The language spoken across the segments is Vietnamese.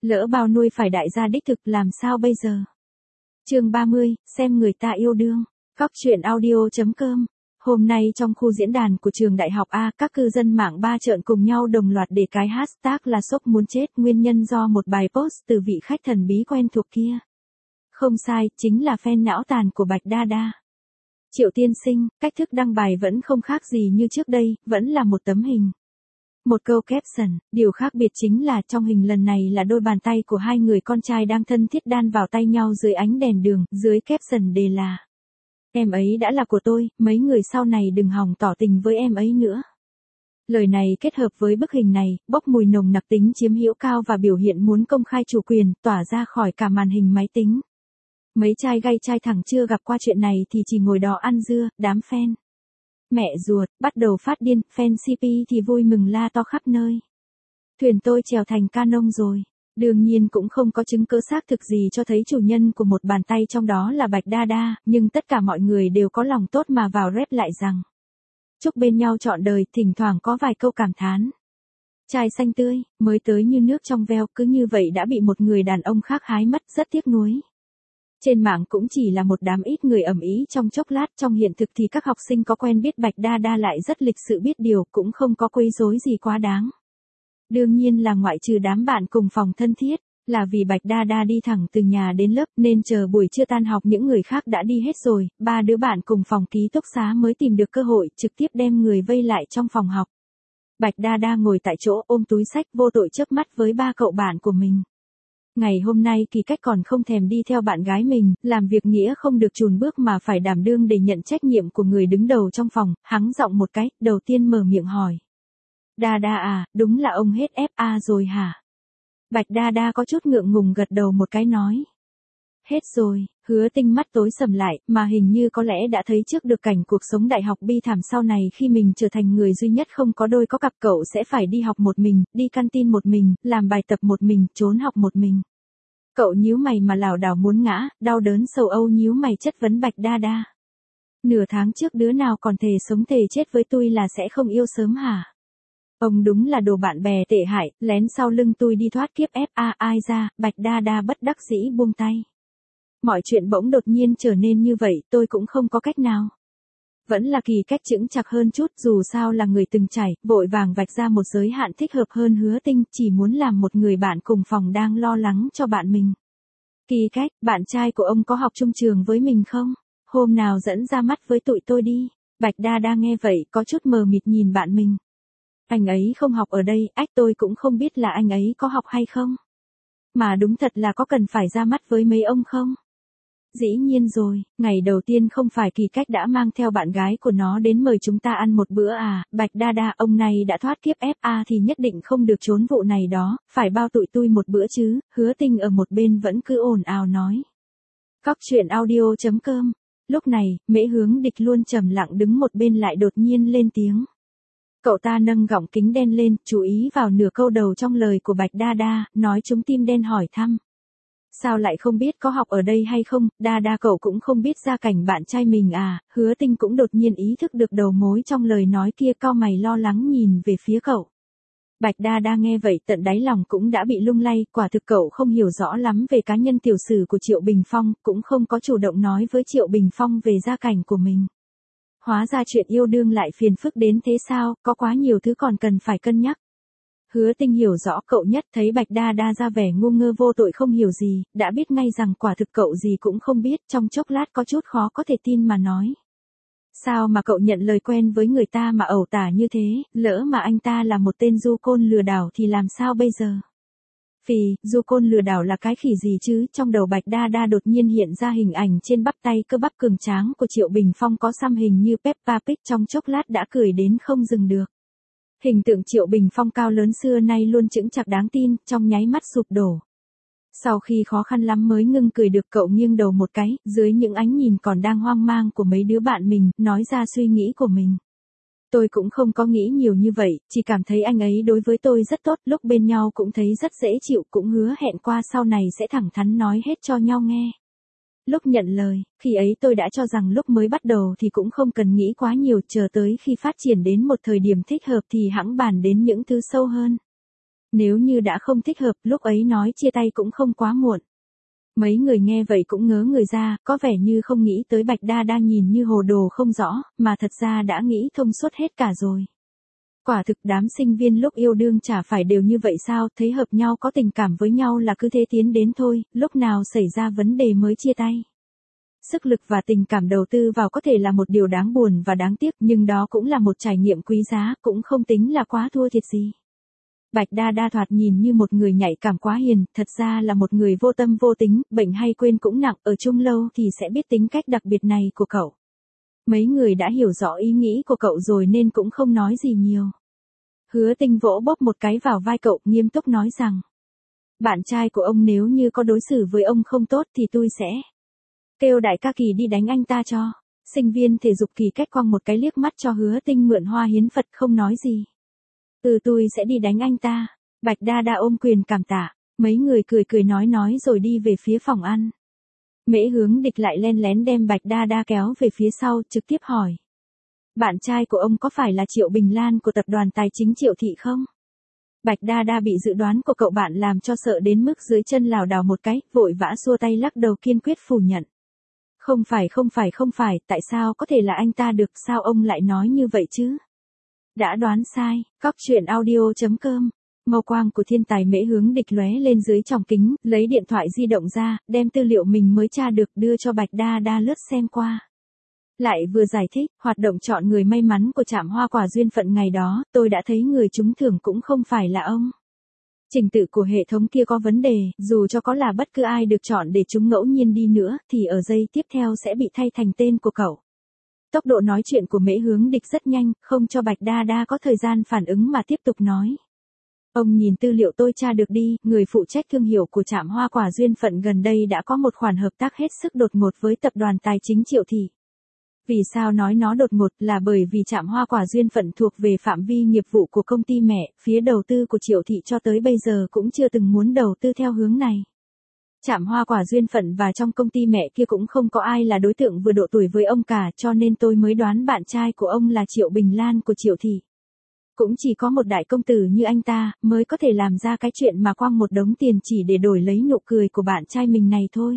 Lỡ bao nuôi phải đại gia đích thực làm sao bây giờ? Chương 30, xem người ta yêu đương. Góc truyện audio.com. Hôm nay trong khu diễn đàn của trường đại học A, các cư dân mạng ba trợn cùng nhau đồng loạt để cái hashtag là sốc muốn chết, nguyên nhân do một bài post từ vị khách thần bí quen thuộc kia. Không sai, chính là fan não tàn của Bạch Đa Đa. Triệu tiên sinh, cách thức đăng bài vẫn không khác gì như trước đây, vẫn là một tấm hình. Một câu caption, điều khác biệt chính là trong hình lần này là đôi bàn tay của hai người con trai đang thân thiết đan vào tay nhau dưới ánh đèn đường, dưới caption đề là: em ấy đã là của tôi, mấy người sau này đừng hòng tỏ tình với em ấy nữa. Lời này kết hợp với bức hình này, bốc mùi nồng nặc tính chiếm hữu cao và biểu hiện muốn công khai chủ quyền, tỏa ra khỏi cả màn hình máy tính. Mấy trai gay trai thẳng chưa gặp qua chuyện này thì chỉ ngồi đó ăn dưa, đám fan mẹ ruột bắt đầu phát điên, fan CP thì vui mừng la to khắp nơi. Thuyền tôi chèo thành canon rồi. Đương nhiên cũng không có chứng cứ xác thực gì cho thấy chủ nhân của một bàn tay trong đó là Bạch Đa Đa, nhưng tất cả mọi người đều có lòng tốt mà vào rep lại rằng chúc bên nhau trọn đời, thỉnh thoảng có vài câu cảm thán. Trai xanh tươi, mới tới như nước trong veo, cứ như vậy đã bị một người đàn ông khác hái mất, rất tiếc nuối. Trên mạng cũng chỉ là một đám ít người ầm ĩ trong chốc lát, trong hiện thực thì các học sinh có quen biết Bạch Đa Đa lại rất lịch sự biết điều, cũng không có quấy rối gì quá đáng. Đương nhiên là ngoại trừ đám bạn cùng phòng thân thiết, là vì Bạch Đa Đa đi thẳng từ nhà đến lớp nên chờ buổi trưa tan học những người khác đã đi hết rồi, ba đứa bạn cùng phòng ký túc xá mới tìm được cơ hội trực tiếp đem người vây lại trong phòng học. Bạch Đa Đa ngồi tại chỗ ôm túi sách vô tội chớp mắt với ba cậu bạn của mình. Ngày hôm nay Kỳ Cách còn không thèm đi theo bạn gái mình, làm việc nghĩa không được chùn bước mà phải đảm đương để nhận trách nhiệm của người đứng đầu trong phòng, hắng giọng một cái, đầu tiên mở miệng hỏi. Đa Đa à, đúng là ông hết FA rồi hả? Bạch Đa Đa có chút ngượng ngùng gật đầu một cái nói. Hết rồi, Hứa Tinh mắt tối sầm lại, mà hình như có lẽ đã thấy trước được cảnh cuộc sống đại học bi thảm sau này khi mình trở thành người duy nhất không có đôi có cặp, cậu sẽ phải đi học một mình, đi canteen một mình, làm bài tập một mình, trốn học một mình. Cậu nhíu mày mà lảo đảo muốn ngã, đau đớn sầu âu nhíu mày chất vấn Bạch Đa Đa. Nửa tháng trước đứa nào còn thề sống thề chết với tôi là sẽ không yêu sớm hả? Ông đúng là đồ bạn bè tệ hại, lén sau lưng tôi đi thoát kiếp FA ai ra, Bạch Đa Đa bất đắc dĩ buông tay. Mọi chuyện bỗng đột nhiên trở nên như vậy, tôi cũng không có cách nào. Vẫn là Kỳ Cách chững chạc hơn chút, dù sao là người từng trải, vội vàng vạch ra một giới hạn thích hợp hơn Hứa Tinh, chỉ muốn làm một người bạn cùng phòng đang lo lắng cho bạn mình. Kỳ Cách, bạn trai của ông có học chung trường với mình không? Hôm nào dẫn ra mắt với tụi tôi đi. Bạch Đa Đa nghe vậy có chút mờ mịt nhìn bạn mình. Anh ấy không học ở đây, tôi cũng không biết là anh ấy có học hay không. Mà đúng thật là có cần phải ra mắt với mấy ông không? Dĩ nhiên rồi, ngày đầu tiên không phải Kỳ Cách đã mang theo bạn gái của nó đến mời chúng ta ăn một bữa à, Bạch Đa Đa, ông này đã thoát kiếp FA thì nhất định không được trốn vụ này đó, phải bao tụi tôi một bữa chứ, Hứa Tinh ở một bên vẫn cứ ồn ào nói. Góc truyện audio.com. Lúc này, Mễ Hướng Địch luôn trầm lặng đứng một bên lại đột nhiên lên tiếng. Cậu ta nâng gọng kính đen lên, chú ý vào nửa câu đầu trong lời của Bạch Đa Đa, nói trúng tim đen hỏi thăm. Sao lại không biết có học ở đây hay không, Đa Đa cậu cũng không biết gia cảnh bạn trai mình à, Hứa Tinh cũng đột nhiên ý thức được đầu mối trong lời nói kia, cau mày lo lắng nhìn về phía cậu. Bạch Đa Đa nghe vậy tận đáy lòng cũng đã bị lung lay, quả thực cậu không hiểu rõ lắm về cá nhân tiểu sử của Triệu Bình Phong, cũng không có chủ động nói với Triệu Bình Phong về gia cảnh của mình. Hóa ra chuyện yêu đương lại phiền phức đến thế sao, có quá nhiều thứ còn cần phải cân nhắc. Hứa Tinh hiểu rõ cậu nhất, thấy Bạch Đa Đa ra vẻ ngu ngơ vô tội không hiểu gì, đã biết ngay rằng quả thực cậu gì cũng không biết, trong chốc lát có chút khó có thể tin mà nói. Sao mà cậu nhận lời quen với người ta mà ẩu tả như thế, lỡ mà anh ta là một tên du côn lừa đảo thì làm sao bây giờ? Phì, du côn lừa đảo là cái khỉ gì chứ, trong đầu Bạch Đa Đa đột nhiên hiện ra hình ảnh trên bắp tay cơ bắp cường tráng của Triệu Bình Phong có xăm hình như Peppa Pig, trong chốc lát đã cười đến không dừng được. Hình tượng Triệu Bình Phong cao lớn xưa nay luôn chững chạc đáng tin, trong nháy mắt sụp đổ. Sau khi khó khăn lắm mới ngưng cười được, cậu nghiêng đầu một cái, dưới những ánh nhìn còn đang hoang mang của mấy đứa bạn mình, nói ra suy nghĩ của mình. Tôi cũng không có nghĩ nhiều như vậy, chỉ cảm thấy anh ấy đối với tôi rất tốt, lúc bên nhau cũng thấy rất dễ chịu, cũng hứa hẹn qua sau này sẽ thẳng thắn nói hết cho nhau nghe. Lúc nhận lời, khi ấy tôi đã cho rằng lúc mới bắt đầu thì cũng không cần nghĩ quá nhiều, chờ tới khi phát triển đến một thời điểm thích hợp thì hẵng bàn đến những thứ sâu hơn. Nếu như đã không thích hợp, lúc ấy nói chia tay cũng không quá muộn. Mấy người nghe vậy cũng ngớ người ra, có vẻ như không nghĩ tới Bạch Đa Đa nhìn như hồ đồ không rõ, mà thật ra đã nghĩ thông suốt hết cả rồi. Quả thực đám sinh viên lúc yêu đương chả phải đều như vậy sao, thấy hợp nhau có tình cảm với nhau là cứ thế tiến đến thôi, lúc nào xảy ra vấn đề mới chia tay. Sức lực và tình cảm đầu tư vào có thể là một điều đáng buồn và đáng tiếc, nhưng đó cũng là một trải nghiệm quý giá, cũng không tính là quá thua thiệt gì. Bạch Đa Đa thoạt nhìn như một người nhạy cảm quá hiền, thật ra là một người vô tâm vô tính, bệnh hay quên cũng nặng, ở chung lâu thì sẽ biết tính cách đặc biệt này của cậu. Mấy người đã hiểu rõ ý nghĩ của cậu rồi nên cũng không nói gì nhiều. Hứa Tinh vỗ bóp một cái vào vai cậu, nghiêm túc nói rằng. Bạn trai của ông nếu như có đối xử với ông không tốt thì tôi sẽ kêu đại ca Kỳ đi đánh anh ta cho. Sinh viên thể dục Kỳ cách quăng một cái liếc mắt cho Hứa Tinh mượn hoa hiến Phật không nói gì. Tôi sẽ đi đánh anh ta. Bạch Đa Đa ôm quyền cảm tạ. Mấy người cười cười nói rồi đi về phía phòng ăn. Mễ Hướng Địch lại len lén đem Bạch Đa Đa kéo về phía sau, trực tiếp hỏi. Bạn trai của ông có phải là Triệu Bình Lan của tập đoàn tài chính Triệu Thị không? Bạch Đa Đa bị dự đoán của cậu bạn làm cho sợ đến mức dưới chân lảo đảo một cái, vội vã xua tay lắc đầu kiên quyết phủ nhận. Không phải, tại sao có thể là anh ta được, sao ông lại nói như vậy chứ? Đã đoán sai, cóc truyện audio.com. Màu quang của thiên tài Mễ Hướng Địch lóe lên dưới tròng kính, lấy điện thoại di động ra, đem tư liệu mình mới tra được đưa cho Bạch Đa Đa lướt xem qua. Lại vừa giải thích, hoạt động chọn người may mắn của trạm hoa quả duyên phận ngày đó, tôi đã thấy người trúng thưởng cũng không phải là ông. Trình tự của hệ thống kia có vấn đề, dù cho có là bất cứ ai được chọn để trúng ngẫu nhiên đi nữa, thì ở giây tiếp theo sẽ bị thay thành tên của cậu. Tốc độ nói chuyện của Mễ Hướng Địch rất nhanh, không cho Bạch Đa Đa có thời gian phản ứng mà tiếp tục nói. Ông nhìn tư liệu tôi tra được đi, người phụ trách thương hiệu của trạm hoa quả duyên phận gần đây đã có một khoản hợp tác hết sức đột ngột với tập đoàn tài chính Triệu Thị. Vì sao nói nó đột ngột là bởi vì trạm hoa quả duyên phận thuộc về phạm vi nghiệp vụ của công ty mẹ, phía đầu tư của Triệu Thị cho tới bây giờ cũng chưa từng muốn đầu tư theo hướng này. Trạm hoa quả duyên phận và trong công ty mẹ kia cũng không có ai là đối tượng vừa độ tuổi với ông cả, cho nên tôi mới đoán bạn trai của ông là Triệu Bình Lan của Triệu Thị. Cũng chỉ có một đại công tử như anh ta mới có thể làm ra cái chuyện mà quăng một đống tiền chỉ để đổi lấy nụ cười của bạn trai mình này thôi.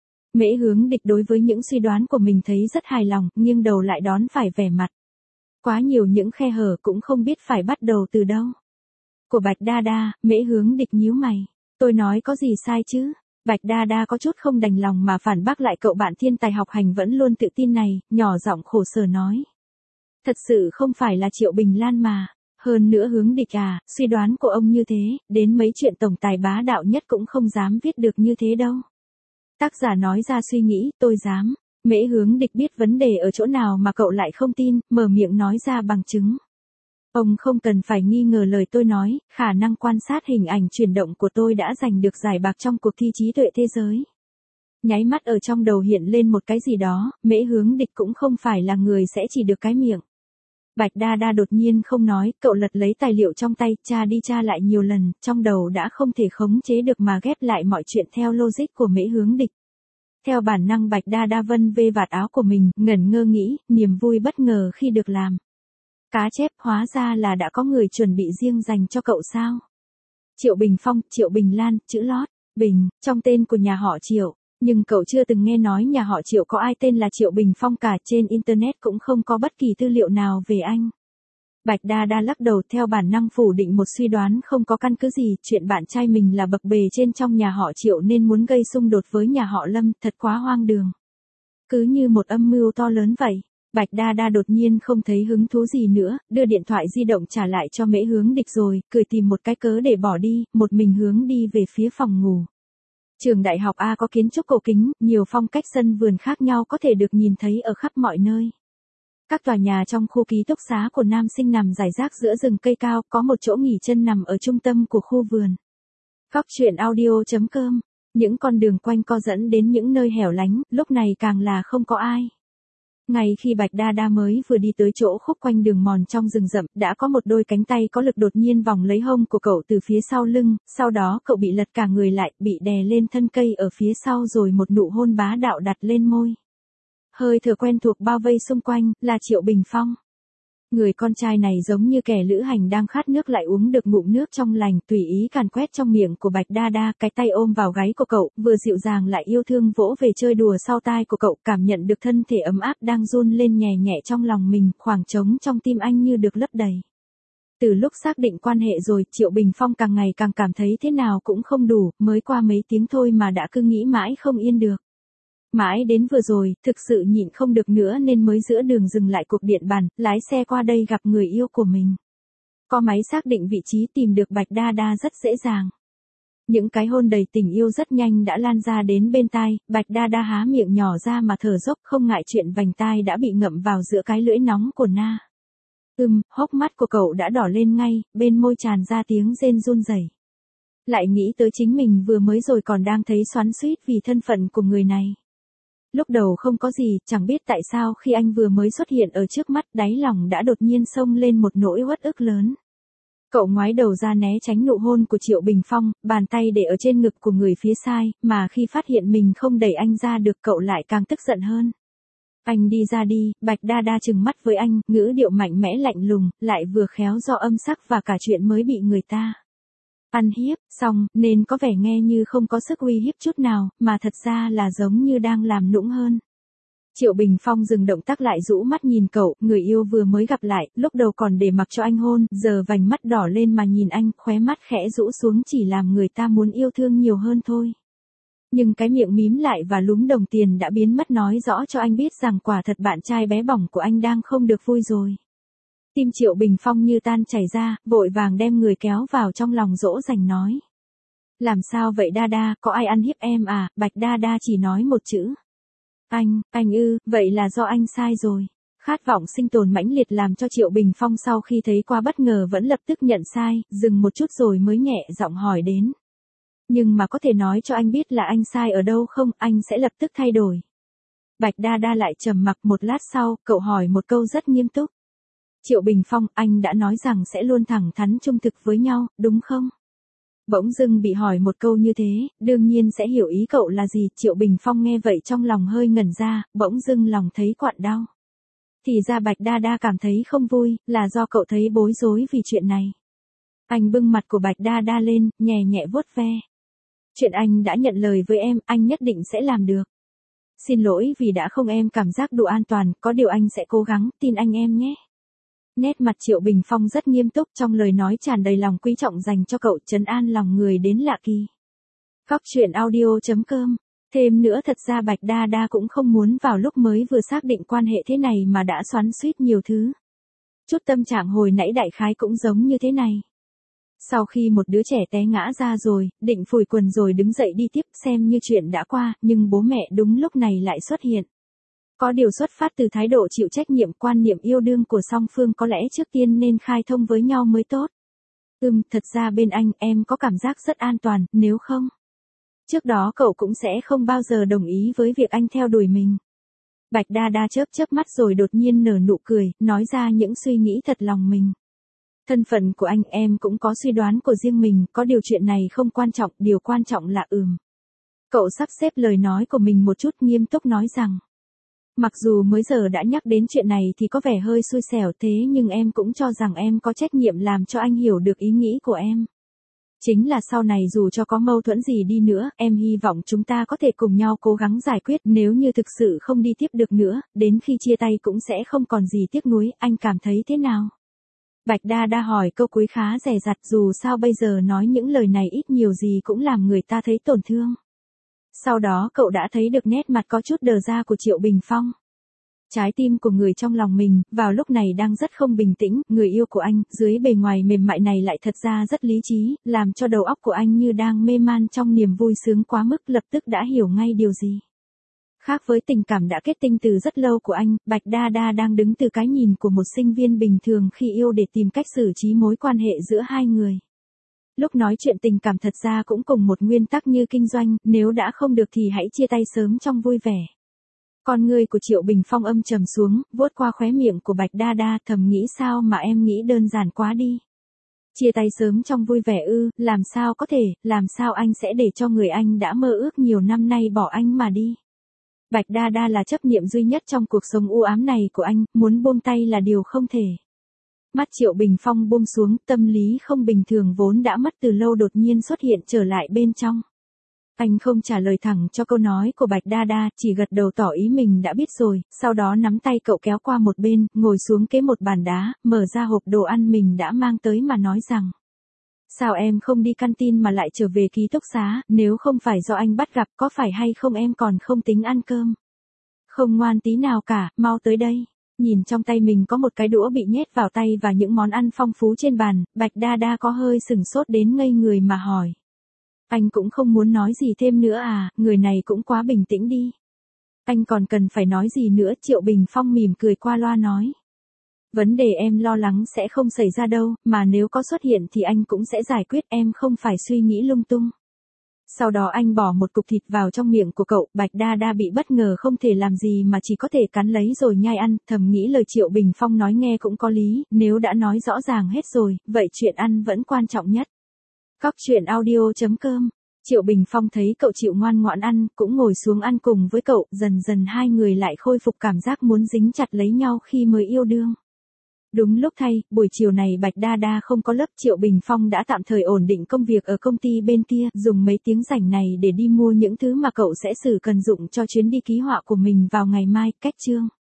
Mễ Hướng Địch đối với những suy đoán của mình thấy rất hài lòng, nghiêng đầu lại đón phải vẻ mặt. Quá nhiều những khe hở cũng không biết phải bắt đầu từ đâu. Của Bạch Đa Đa, Mễ Hướng Địch nhíu mày. Tôi nói có gì sai chứ? Bạch Đa Đa có chút không đành lòng mà phản bác lại cậu bạn thiên tài học hành vẫn luôn tự tin này, nhỏ giọng khổ sở nói. Thật sự không phải là Triệu Bình Lan mà. Hơn nữa Hướng Địch à, suy đoán của ông như thế, đến mấy chuyện tổng tài bá đạo nhất cũng không dám viết được như thế đâu. Tác giả nói ra suy nghĩ, tôi dám. Mễ Hướng Địch biết vấn đề ở chỗ nào mà cậu lại không tin, mở miệng nói ra bằng chứng. Ông không cần phải nghi ngờ lời tôi nói, khả năng quan sát hình ảnh chuyển động của tôi đã giành được giải bạc trong cuộc thi trí tuệ thế giới. Nháy mắt ở trong đầu hiện lên một cái gì đó, Mễ Hướng Địch cũng không phải là người sẽ chỉ được cái miệng. Bạch Đa Đa đột nhiên không nói, cậu lật lấy tài liệu trong tay, tra đi tra lại nhiều lần, trong đầu đã không thể khống chế được mà ghép lại mọi chuyện theo logic của Mễ Hướng Địch. Theo bản năng Bạch Đa Đa vân vê vạt áo của mình, ngẩn ngơ nghĩ, niềm vui bất ngờ khi được làm. Cá chép, hóa ra là đã có người chuẩn bị riêng dành cho cậu sao? Triệu Bình Phong, Triệu Bình Lan, chữ lót, Bình, trong tên của nhà họ Triệu. Nhưng cậu chưa từng nghe nói nhà họ Triệu có ai tên là Triệu Bình Phong cả, trên Internet cũng không có bất kỳ tư liệu nào về anh. Bạch Đa Đa lắc đầu theo bản năng phủ định một suy đoán không có căn cứ gì, chuyện bạn trai mình là bậc bề trên trong nhà họ Triệu nên muốn gây xung đột với nhà họ Lâm, thật quá hoang đường. Cứ như một âm mưu to lớn vậy. Bạch Đa Đa đột nhiên không thấy hứng thú gì nữa, đưa điện thoại di động trả lại cho Mễ Hướng Địch rồi, cười tìm một cái cớ để bỏ đi, một mình hướng đi về phía phòng ngủ. Trường đại học A có kiến trúc cổ kính, nhiều phong cách sân vườn khác nhau có thể được nhìn thấy ở khắp mọi nơi. Các tòa nhà trong khu ký túc xá của nam sinh nằm rải rác giữa rừng cây cao, có một chỗ nghỉ chân nằm ở trung tâm của khu vườn. Cóc truyện audio.com, những con đường quanh co dẫn đến những nơi hẻo lánh, lúc này càng là không có ai. Ngay khi Bạch Đa Đa mới vừa đi tới chỗ khúc quanh đường mòn trong rừng rậm, đã có một đôi cánh tay có lực đột nhiên vòng lấy hông của cậu từ phía sau lưng, sau đó cậu bị lật cả người lại, bị đè lên thân cây ở phía sau rồi một nụ hôn bá đạo đặt lên môi. Hơi thở quen thuộc bao vây xung quanh, là Triệu Bình Phong. Người con trai này giống như kẻ lữ hành đang khát nước lại uống được ngụm nước trong lành, tùy ý càn quét trong miệng của Bạch Đa Đa, cái tay ôm vào gáy của cậu, vừa dịu dàng lại yêu thương vỗ về chơi đùa sau tai của cậu, cảm nhận được thân thể ấm áp đang run lên nhẹ nhẹ trong lòng mình, khoảng trống trong tim anh như được lấp đầy. Từ lúc xác định quan hệ rồi, Triệu Bình Phong càng ngày càng cảm thấy thế nào cũng không đủ, mới qua mấy tiếng thôi mà đã cứ nghĩ mãi không yên được. Mãi đến vừa rồi, thực sự nhịn không được nữa nên mới giữa đường dừng lại cuộc điện bàn, lái xe qua đây gặp người yêu của mình. Có máy xác định vị trí tìm được Bạch Đa Đa rất dễ dàng. Những cái hôn đầy tình yêu rất nhanh đã lan ra đến bên tai, Bạch Đa Đa há miệng nhỏ ra mà thở dốc, không ngại chuyện vành tai đã bị ngậm vào giữa cái lưỡi nóng của Na. Hốc mắt của cậu đã đỏ lên ngay, bên môi tràn ra tiếng rên run rẩy. Lại nghĩ tới chính mình vừa mới rồi còn đang thấy xoắn xuýt vì thân phận của người này. Lúc đầu không có gì, chẳng biết tại sao khi anh vừa mới xuất hiện ở trước mắt, đáy lòng đã đột nhiên xông lên một nỗi uất ức lớn. Cậu ngoái đầu ra né tránh nụ hôn của Triệu Bình Phong, bàn tay để ở trên ngực của người phía sai, mà khi phát hiện mình không đẩy anh ra được cậu lại càng tức giận hơn. Anh đi ra đi, Bạch Đa Đa trừng mắt với anh, ngữ điệu mạnh mẽ lạnh lùng, lại vừa khéo do âm sắc và cả chuyện mới bị người ta ăn hiếp, xong, nên có vẻ nghe như không có sức uy hiếp chút nào, mà thật ra là giống như đang làm nũng hơn. Triệu Bình Phong dừng động tác lại rũ mắt nhìn cậu, người yêu vừa mới gặp lại, lúc đầu còn để mặc cho anh hôn, giờ vành mắt đỏ lên mà nhìn anh, khóe mắt khẽ rũ xuống chỉ làm người ta muốn yêu thương nhiều hơn thôi. Nhưng cái miệng mím lại và lúm đồng tiền đã biến mất nói rõ cho anh biết rằng quả thật bạn trai bé bỏng của anh đang không được vui rồi. Tim Triệu Bình Phong như tan chảy ra, vội vàng đem người kéo vào trong lòng dỗ dành nói. Làm sao vậy Đa Đa, có ai ăn hiếp em à? Bạch Đa Đa chỉ nói một chữ. Anh vậy là do anh sai rồi. Khát vọng sinh tồn mãnh liệt làm cho Triệu Bình Phong sau khi thấy qua bất ngờ vẫn lập tức nhận sai, dừng một chút rồi mới nhẹ giọng hỏi đến. Nhưng mà có thể nói cho anh biết là anh sai ở đâu không, anh sẽ lập tức thay đổi. Bạch Đa Đa lại trầm mặc một lát sau, cậu hỏi một câu rất nghiêm túc. Triệu Bình Phong, anh đã nói rằng sẽ luôn thẳng thắn trung thực với nhau, đúng không? Bỗng dưng bị hỏi một câu như thế, đương nhiên sẽ hiểu ý cậu là gì. Triệu Bình Phong nghe vậy trong lòng hơi ngẩn ra, bỗng dưng lòng thấy quặn đau. Thì ra Bạch Đa Đa cảm thấy không vui, là do cậu thấy bối rối vì chuyện này. Anh bưng mặt của Bạch Đa Đa lên, nhẹ nhẹ vuốt ve. Chuyện anh đã nhận lời với em, anh nhất định sẽ làm được. Xin lỗi vì đã không em cảm giác đủ an toàn, có điều anh sẽ cố gắng, tin anh em nhé. Nét mặt Triệu Bình Phong rất nghiêm túc, trong lời nói tràn đầy lòng quý trọng dành cho cậu, trấn an lòng người đến lạ kỳ. Góc truyện audio.com. Thêm nữa thật ra Bạch Đa Đa cũng không muốn vào lúc mới vừa xác định quan hệ thế này mà đã xoắn xuýt nhiều thứ. Chút tâm trạng hồi nãy đại khái cũng giống như thế này. Sau khi một đứa trẻ té ngã ra rồi, định phủi quần rồi đứng dậy đi tiếp xem như chuyện đã qua, nhưng bố mẹ đúng lúc này lại xuất hiện. Có điều xuất phát từ thái độ chịu trách nhiệm, quan niệm yêu đương của song phương có lẽ trước tiên nên khai thông với nhau mới tốt. Thật ra bên anh em có cảm giác rất an toàn, nếu không. Trước đó cậu cũng sẽ không bao giờ đồng ý với việc anh theo đuổi mình. Bạch Đa Đa chớp mắt rồi đột nhiên nở nụ cười, nói ra những suy nghĩ thật lòng mình. Thân phận của anh em cũng có suy đoán của riêng mình, có điều chuyện này không quan trọng, điều quan trọng là Cậu sắp xếp lời nói của mình một chút nghiêm túc nói rằng. Mặc dù mới giờ đã nhắc đến chuyện này thì có vẻ hơi xui xẻo thế nhưng em cũng cho rằng em có trách nhiệm làm cho anh hiểu được ý nghĩ của em. Chính là sau này dù cho có mâu thuẫn gì đi nữa, em hy vọng chúng ta có thể cùng nhau cố gắng giải quyết, nếu như thực sự không đi tiếp được nữa, đến khi chia tay cũng sẽ không còn gì tiếc nuối, anh cảm thấy thế nào? Bạch Đa Đa hỏi câu cuối khá dè dặt, dù sao bây giờ nói những lời này ít nhiều gì cũng làm người ta thấy tổn thương. Sau đó cậu đã thấy được nét mặt có chút đờ ra của Triệu Bình Phong. Trái tim của người trong lòng mình, vào lúc này đang rất không bình tĩnh, người yêu của anh, dưới bề ngoài mềm mại này lại thật ra rất lý trí, làm cho đầu óc của anh như đang mê man trong niềm vui sướng quá mức, lập tức đã hiểu ngay điều gì. Khác với tình cảm đã kết tinh từ rất lâu của anh, Bạch Đa Đa đang đứng từ cái nhìn của một sinh viên bình thường khi yêu để tìm cách xử trí mối quan hệ giữa hai người. Lúc nói chuyện tình cảm thật ra cũng cùng một nguyên tắc như kinh doanh, nếu đã không được thì hãy chia tay sớm trong vui vẻ. Con người của Triệu Bình Phong âm trầm xuống, vuốt qua khóe miệng của Bạch Đa Đa, thầm nghĩ sao mà em nghĩ đơn giản quá đi. Chia tay sớm trong vui vẻ làm sao có thể, làm sao anh sẽ để cho người anh đã mơ ước nhiều năm nay bỏ anh mà đi. Bạch Đa Đa là chấp niệm duy nhất trong cuộc sống u ám này của anh, muốn buông tay là điều không thể. Mắt Triệu Bình Phong buông xuống, tâm lý không bình thường vốn đã mất từ lâu đột nhiên xuất hiện trở lại bên trong. Anh không trả lời thẳng cho câu nói của Bạch Đa Đa, chỉ gật đầu tỏ ý mình đã biết rồi, sau đó nắm tay cậu kéo qua một bên, ngồi xuống kế một bàn đá, mở ra hộp đồ ăn mình đã mang tới mà nói rằng. Sao em không đi canteen mà lại trở về ký túc xá, nếu không phải do anh bắt gặp có phải hay không em còn không tính ăn cơm. Không ngoan tí nào cả, mau tới đây. Nhìn trong tay mình có một cái đũa bị nhét vào tay và những món ăn phong phú trên bàn, Bạch Đa Đa có hơi sửng sốt đến ngây người mà hỏi. Anh cũng không muốn nói gì thêm nữa à, người này cũng quá bình tĩnh đi. Anh còn cần phải nói gì nữa, Triệu Bình Phong mỉm cười qua loa nói. Vấn đề em lo lắng sẽ không xảy ra đâu, mà nếu có xuất hiện thì anh cũng sẽ giải quyết, em không phải suy nghĩ lung tung. Sau đó anh bỏ một cục thịt vào trong miệng của cậu, Bạch Đa Đa bị bất ngờ không thể làm gì mà chỉ có thể cắn lấy rồi nhai ăn, thầm nghĩ lời Triệu Bình Phong nói nghe cũng có lý, nếu đã nói rõ ràng hết rồi, vậy chuyện ăn vẫn quan trọng nhất. Cóc truyện audio.com. Triệu Bình Phong thấy cậu chịu ngoan ngoãn ăn, cũng ngồi xuống ăn cùng với cậu, dần dần hai người lại khôi phục cảm giác muốn dính chặt lấy nhau khi mới yêu đương. Đúng lúc thay, buổi chiều này Bạch Đa Đa không có lớp, Triệu Bình Phong đã tạm thời ổn định công việc ở công ty bên kia, dùng mấy tiếng rảnh này để đi mua những thứ mà cậu sẽ cần dụng cho chuyến đi ký họa của mình vào ngày mai, cách chương.